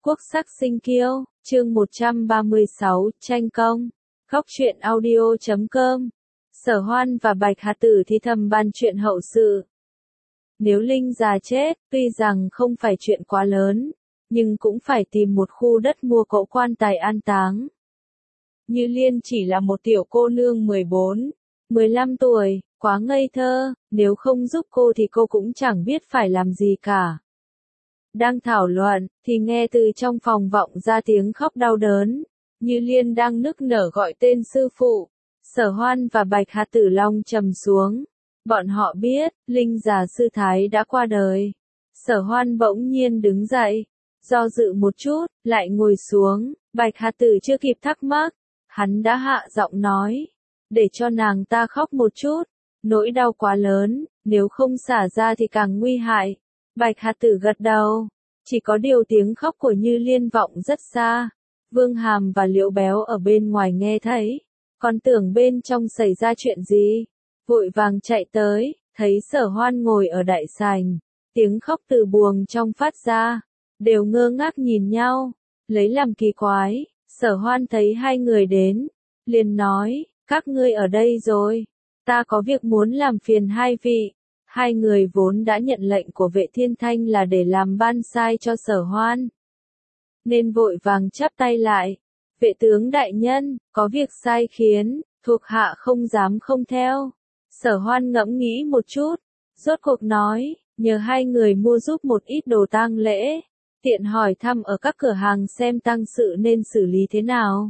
Quốc sắc sinh kiêu, chương 136, tranh công. Góc truyện audio.com. Sở Hoan và Bạch Hà Tử thì thầm bàn chuyện hậu sự. Nếu Linh già chết, tuy rằng không phải chuyện quá lớn, nhưng cũng phải tìm một khu đất mua cỗ quan tài an táng. Như Liên chỉ là một tiểu cô nương 14, 15 tuổi, quá ngây thơ, nếu không giúp cô thì cô cũng chẳng biết phải làm gì cả. Đang thảo luận, thì nghe từ trong phòng vọng ra tiếng khóc đau đớn. Như Liên đang nức nở gọi tên sư phụ. Sở Hoan và Bạch Hà Tử long trầm xuống. Bọn họ biết, Linh già sư thái đã qua đời. Sở Hoan bỗng nhiên đứng dậy. Do dự một chút, lại ngồi xuống. Bạch Hà Tử chưa kịp thắc mắc. Hắn đã hạ giọng nói. Để cho nàng ta khóc một chút. Nỗi đau quá lớn, nếu không xả ra thì càng nguy hại. Bạch Hà Tử gật đầu. Chỉ có điều tiếng khóc của Như Liên vọng rất xa. Vương Hàm và Liễu Béo ở bên ngoài nghe thấy. Còn tưởng bên trong xảy ra chuyện gì. Vội vàng chạy tới, thấy Sở Hoan ngồi ở đại sảnh. Tiếng khóc từ buồng trong phát ra. Đều ngơ ngác nhìn nhau. Lấy làm kỳ quái, Sở Hoan thấy hai người đến. Liền nói, các ngươi ở đây rồi. Ta có việc muốn làm phiền hai vị. Hai người vốn đã nhận lệnh của Vệ Thiên Thanh là để làm ban sai cho Sở Hoan. Nên vội vàng chắp tay lại. Vệ tướng đại nhân, có việc sai khiến, thuộc hạ không dám không theo. Sở Hoan ngẫm nghĩ một chút. Rốt cuộc nói, nhờ hai người mua giúp một ít đồ tang lễ. Tiện hỏi thăm ở các cửa hàng xem tang sự nên xử lý thế nào.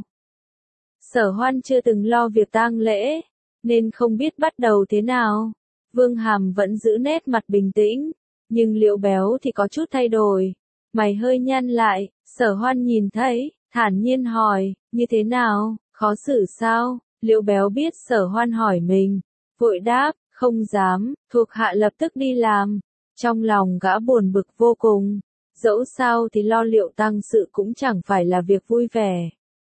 Sở Hoan chưa từng lo việc tang lễ, nên không biết bắt đầu thế nào. Vương Hàm vẫn giữ nét mặt bình tĩnh, nhưng Liễu Béo thì có chút thay đổi. Mày hơi nhăn lại, Sở Hoan nhìn thấy, thản nhiên hỏi, như thế nào, khó xử sao? Liễu Béo biết Sở Hoan hỏi mình, vội đáp, không dám, thuộc hạ lập tức đi làm. Trong lòng gã buồn bực vô cùng, dẫu sao thì lo liệu tang sự cũng chẳng phải là việc vui vẻ.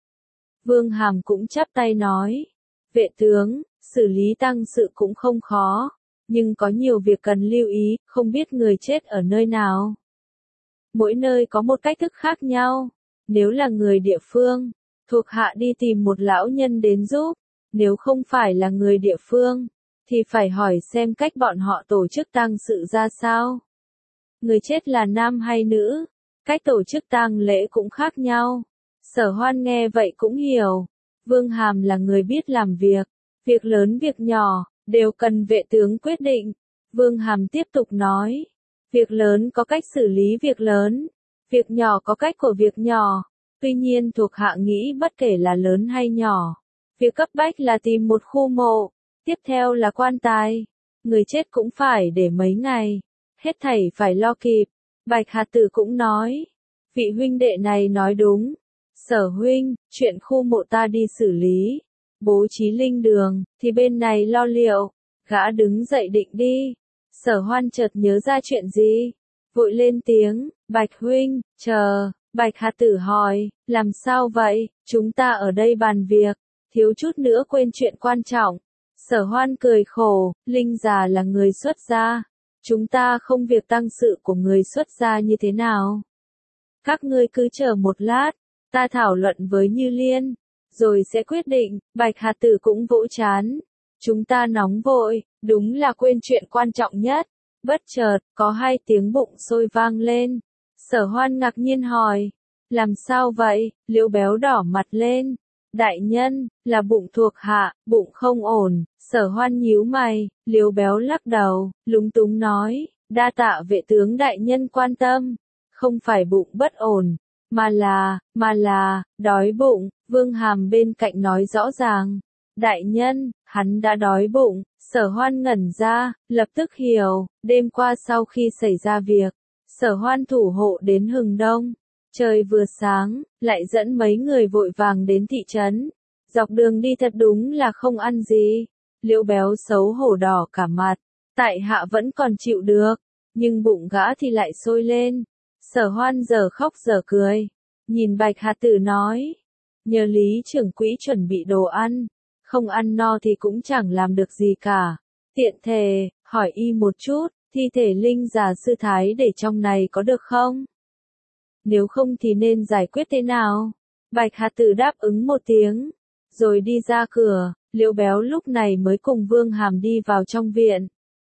Vương Hàm cũng chắp tay nói, vệ tướng, xử lý tang sự cũng không khó. Nhưng có nhiều việc cần lưu ý, không biết người chết ở nơi nào. Mỗi nơi có một cách thức khác nhau. Nếu là người địa phương, thuộc hạ đi tìm một lão nhân đến giúp. Nếu không phải là người địa phương, thì phải hỏi xem cách bọn họ tổ chức tang sự ra sao. Người chết là nam hay nữ, cách tổ chức tang lễ cũng khác nhau. Sở Hoan nghe vậy cũng hiểu. Vương Hàm là người biết làm việc lớn việc nhỏ. Đều cần vệ tướng quyết định. Vương Hàm tiếp tục nói. Việc lớn có cách xử lý việc lớn. Việc nhỏ có cách của việc nhỏ. Tuy nhiên thuộc hạ nghĩ bất kể là lớn hay nhỏ. Việc cấp bách là tìm một khu mộ. Tiếp theo là quan tài. Người chết cũng phải để mấy ngày. Hết thảy phải lo kịp. Bạch Hà Tử cũng nói. Vị huynh đệ này nói đúng. Sở huynh, chuyện khu mộ ta đi xử lý. Bố trí linh đường, thì bên này lo liệu. Gã đứng dậy định đi. Sở Hoan chợt nhớ ra chuyện gì. Vội lên tiếng, Bạch huynh, chờ. Bạch Hà Tử hỏi, làm sao vậy, chúng ta ở đây bàn việc. Thiếu chút nữa quên chuyện quan trọng. Sở Hoan cười khổ, Linh già là người xuất gia. Chúng ta không việc tang sự của người xuất gia như thế nào. Các ngươi cứ chờ một lát, ta thảo luận với Như Liên. Rồi sẽ quyết định. Bạch Hà Tử cũng vỗ chán. Chúng ta nóng vội, đúng là quên chuyện quan trọng nhất. Bất chợt, có hai tiếng bụng sôi vang lên. Sở Hoan ngạc nhiên hỏi. Làm sao vậy? Liễu Béo đỏ mặt lên. Đại nhân, là bụng thuộc hạ, bụng không ổn. Sở Hoan nhíu mày, Liễu Béo lắc đầu, lúng túng nói. Đa tạ vệ tướng đại nhân quan tâm. Không phải bụng bất ổn. Mà là, đói bụng. Vương Hàm bên cạnh nói rõ ràng. Đại nhân, hắn đã đói bụng. Sở Hoan ngẩn ra, lập tức hiểu. Đêm qua sau khi xảy ra việc, Sở Hoan thủ hộ đến hừng đông. Trời vừa sáng, lại dẫn mấy người vội vàng đến thị trấn. Dọc đường đi thật đúng là không ăn gì. Liễu Béo xấu hổ đỏ cả mặt. Tại hạ vẫn còn chịu được, nhưng bụng gã thì lại sôi lên. Sở Hoan giờ khóc giờ cười. Nhìn Bạch Hà Tử nói. Nhờ Lý trưởng quỹ chuẩn bị đồ ăn. Không ăn no thì cũng chẳng làm được gì cả. Tiện thể, hỏi y một chút, thi thể Linh già sư thái để trong này có được không? nếu không thì nên giải quyết thế nào? Bạch Hà Tử đáp ứng một tiếng, rồi đi ra cửa. Liễu Béo lúc này mới cùng Vương Hàm đi vào trong viện.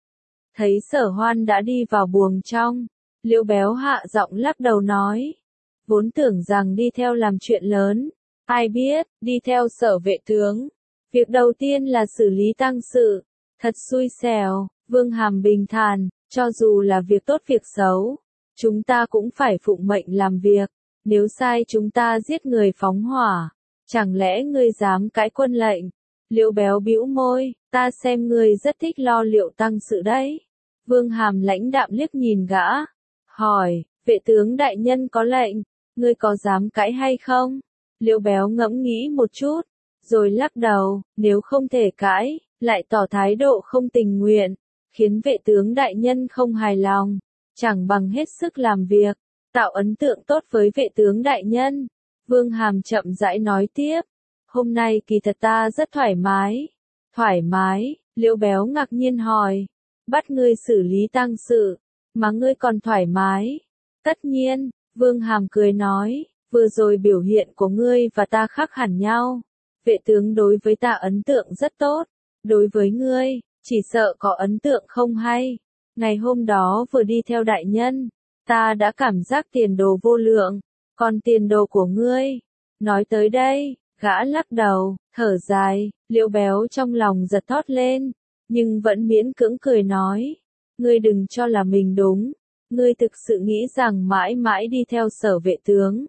Thấy Sở Hoan đã đi vào buồng trong, Liễu Béo hạ giọng lắc đầu nói, vốn tưởng rằng đi theo làm chuyện lớn, ai biết, đi theo Sở vệ tướng. Việc đầu tiên là xử lý tang sự, thật xui xẻo. Vương Hàm bình thản, cho dù là việc tốt việc xấu, chúng ta cũng phải phụng mệnh làm việc, nếu sai chúng ta giết người phóng hỏa, chẳng lẽ ngươi dám cãi quân lệnh? Liễu Béo bĩu môi, ta xem ngươi rất thích lo liệu tang sự đấy. Vương Hàm lãnh đạm liếc nhìn gã, hỏi, vệ tướng đại nhân có lệnh, ngươi có dám cãi hay không? Liễu Béo ngẫm nghĩ một chút, rồi lắc đầu, nếu không thể cãi, lại tỏ thái độ không tình nguyện, khiến vệ tướng đại nhân không hài lòng, chẳng bằng hết sức làm việc, tạo ấn tượng tốt với vệ tướng đại nhân. Vương Hàm chậm rãi nói tiếp, hôm nay kỳ thật ta rất thoải mái. Thoải mái? Liễu Béo ngạc nhiên hỏi, bắt ngươi xử lý tang sự, mà ngươi còn thoải mái? Tất nhiên, Vương Hàm cười nói, vừa rồi biểu hiện của ngươi và ta khác hẳn nhau. Vệ tướng đối với ta ấn tượng rất tốt, đối với ngươi, chỉ sợ có ấn tượng không hay. Ngày hôm đó vừa đi theo đại nhân, ta đã cảm giác tiền đồ vô lượng, còn tiền đồ của ngươi. Nói tới đây, gã lắc đầu, thở dài. Liễu Béo trong lòng giật thót lên, nhưng vẫn miễn cưỡng cười nói, ngươi đừng cho là mình đúng, ngươi thực sự nghĩ rằng mãi mãi đi theo Sở vệ tướng.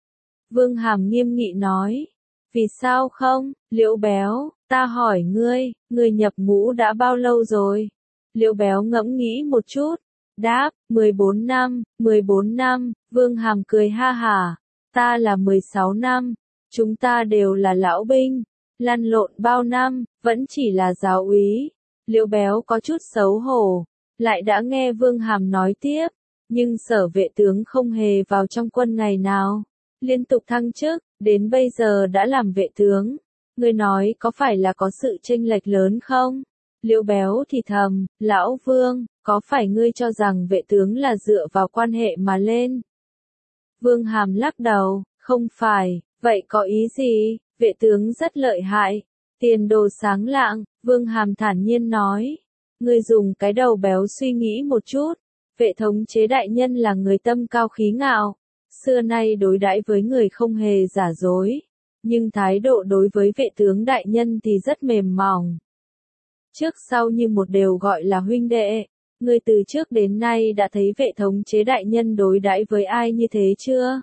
Vương Hàm nghiêm nghị nói, vì sao không? Liễu Béo, ta hỏi ngươi nhập ngũ đã bao lâu rồi? Liễu Béo ngẫm nghĩ một chút, đáp, 14 năm, 14 năm. Vương Hàm cười ha hả, ta là 16 năm, chúng ta đều là lão binh, lăn lộn bao năm, vẫn chỉ là giáo úy. Liễu Béo có chút xấu hổ, lại đã nghe Vương Hàm nói tiếp, nhưng Sở vệ tướng không hề vào trong quân ngày nào, liên tục thăng chức, đến bây giờ đã làm vệ tướng. Ngươi nói có phải là có sự chênh lệch lớn không? Liễu Béo thì thầm, lão Vương, có phải ngươi cho rằng vệ tướng là dựa vào quan hệ mà lên? Vương Hàm lắc đầu, không phải, vậy có ý gì? Vệ tướng rất lợi hại, tiền đồ sáng lạng. Vương Hàm thản nhiên nói, ngươi dùng cái đầu béo suy nghĩ một chút, vệ thống chế đại nhân là người tâm cao khí ngạo, xưa nay đối đãi với người không hề giả dối, nhưng thái độ đối với vệ tướng đại nhân thì rất mềm mỏng. Trước sau như một đều gọi là huynh đệ, ngươi từ trước đến nay đã thấy vệ thống chế đại nhân đối đãi với ai như thế chưa?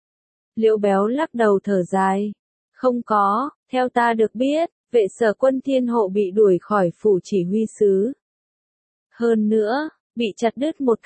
Liễu Béo lắc đầu thở dài, không có, theo ta được biết, vệ Sở quân Thiên Hộ bị đuổi khỏi phủ chỉ huy sứ. Hơn nữa, bị chặt đứt một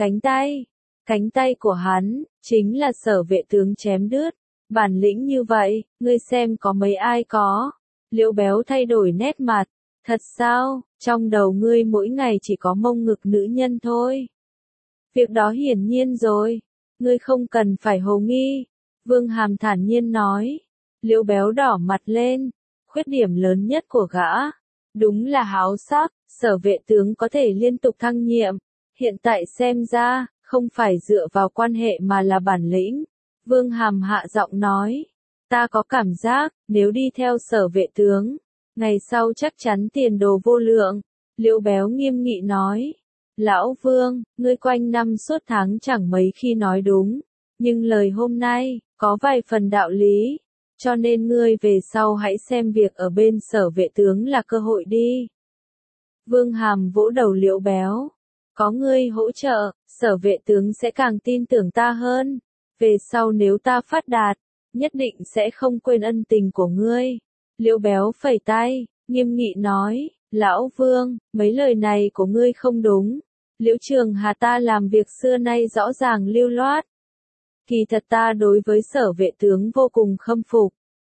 cánh tay của hắn, chính là Sở vệ tướng chém đứt. Bản lĩnh như vậy, ngươi xem có mấy ai có? Liễu Béo thay đổi nét mặt, thật sao, trong đầu ngươi mỗi ngày chỉ có mông ngực nữ nhân thôi. Việc đó hiển nhiên rồi, ngươi không cần phải hồ nghi. Vương Hàm thản nhiên nói. Liễu Béo đỏ mặt lên, khuyết điểm lớn nhất của gã, đúng là háo sắc. Sở vệ tướng có thể liên tục thăng nhiệm, hiện tại xem ra, không phải dựa vào quan hệ mà là bản lĩnh. Vương Hàm hạ giọng nói, ta có cảm giác, nếu đi theo Sở vệ tướng, ngày sau chắc chắn tiền đồ vô lượng. Liễu Béo nghiêm nghị nói, lão Vương, ngươi quanh năm suốt tháng chẳng mấy khi nói đúng, nhưng lời hôm nay, có vài phần đạo lý, cho nên ngươi về sau hãy xem việc ở bên Sở vệ tướng là cơ hội đi. Vương Hàm vỗ đầu Liễu Béo, có ngươi hỗ trợ, Sở vệ tướng sẽ càng tin tưởng ta hơn, về sau nếu ta phát đạt, nhất định sẽ không quên ân tình của ngươi. Liễu Béo phẩy tay, nghiêm nghị nói, lão Vương, mấy lời này của ngươi không đúng. Liễu Trường Hà ta làm việc xưa nay rõ ràng lưu loát. Kỳ thật ta đối với Sở vệ tướng vô cùng khâm phục.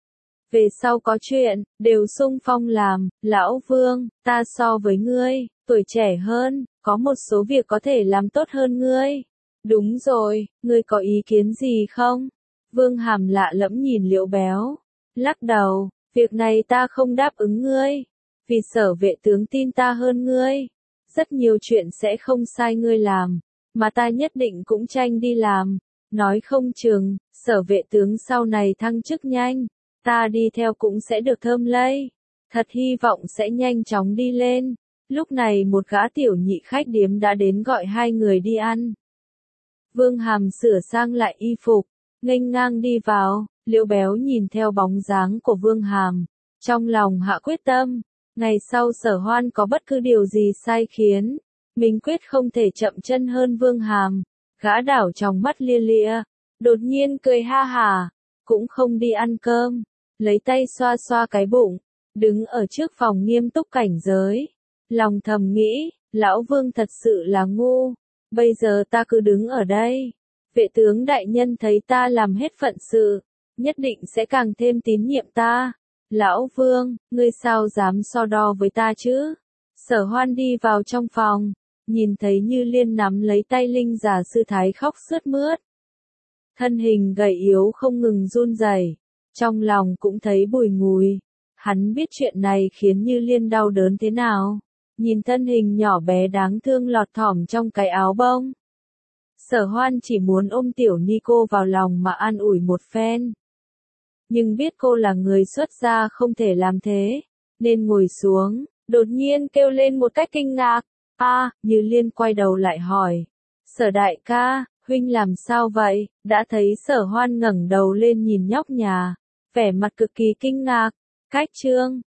Về sau có chuyện, đều xung phong làm. Lão Vương, ta so với ngươi, tuổi trẻ hơn, có một số việc có thể làm tốt hơn ngươi. Đúng rồi, ngươi có ý kiến gì không? Vương Hàm lạ lẫm nhìn Liễu Béo, lắc đầu, việc này ta không đáp ứng ngươi, vì Sở vệ tướng tin ta hơn ngươi. Rất nhiều chuyện sẽ không sai ngươi làm, mà ta nhất định cũng tranh đi làm. Nói không chừng, Sở vệ tướng sau này thăng chức nhanh, ta đi theo cũng sẽ được thơm lây. Thật hy vọng sẽ nhanh chóng đi lên. Lúc này một gã tiểu nhị khách điếm đã đến gọi hai người đi ăn. Vương Hàm sửa sang lại y phục, nghênh ngang đi vào, Liễu Béo nhìn theo bóng dáng của Vương Hàm, trong lòng hạ quyết tâm, ngày sau Sở Hoan có bất cứ điều gì sai khiến, mình quyết không thể chậm chân hơn Vương Hàm. Gã đảo trong mắt lia lịa, đột nhiên cười ha hả, cũng không đi ăn cơm, lấy tay xoa xoa cái bụng, đứng ở trước phòng nghiêm túc cảnh giới. Lòng thầm nghĩ, lão Vương thật sự là ngu, bây giờ ta cứ đứng ở đây. Vệ tướng đại nhân thấy ta làm hết phận sự, nhất định sẽ càng thêm tín nhiệm ta. Lão Vương, ngươi sao dám so đo với ta chứ? Sở Hoan đi vào trong phòng, nhìn thấy Như Liên nắm lấy tay Linh già sư thái khóc sướt mướt. Thân hình gầy yếu không ngừng run rẩy, trong lòng cũng thấy bùi ngùi. Hắn biết chuyện này khiến Như Liên đau đớn thế nào. Nhìn thân hình nhỏ bé đáng thương lọt thỏm trong cái áo bông. Sở Hoan chỉ muốn ôm tiểu ni cô vào lòng mà an ủi một phen. Nhưng biết cô là người xuất gia không thể làm thế, nên ngồi xuống, đột nhiên kêu lên một cách kinh ngạc. Như Liên quay đầu lại hỏi. Sở đại ca, huynh làm sao vậy? Đã thấy Sở Hoan ngẩng đầu lên nhìn nhóc nhà, vẻ mặt cực kỳ kinh ngạc. Cách chương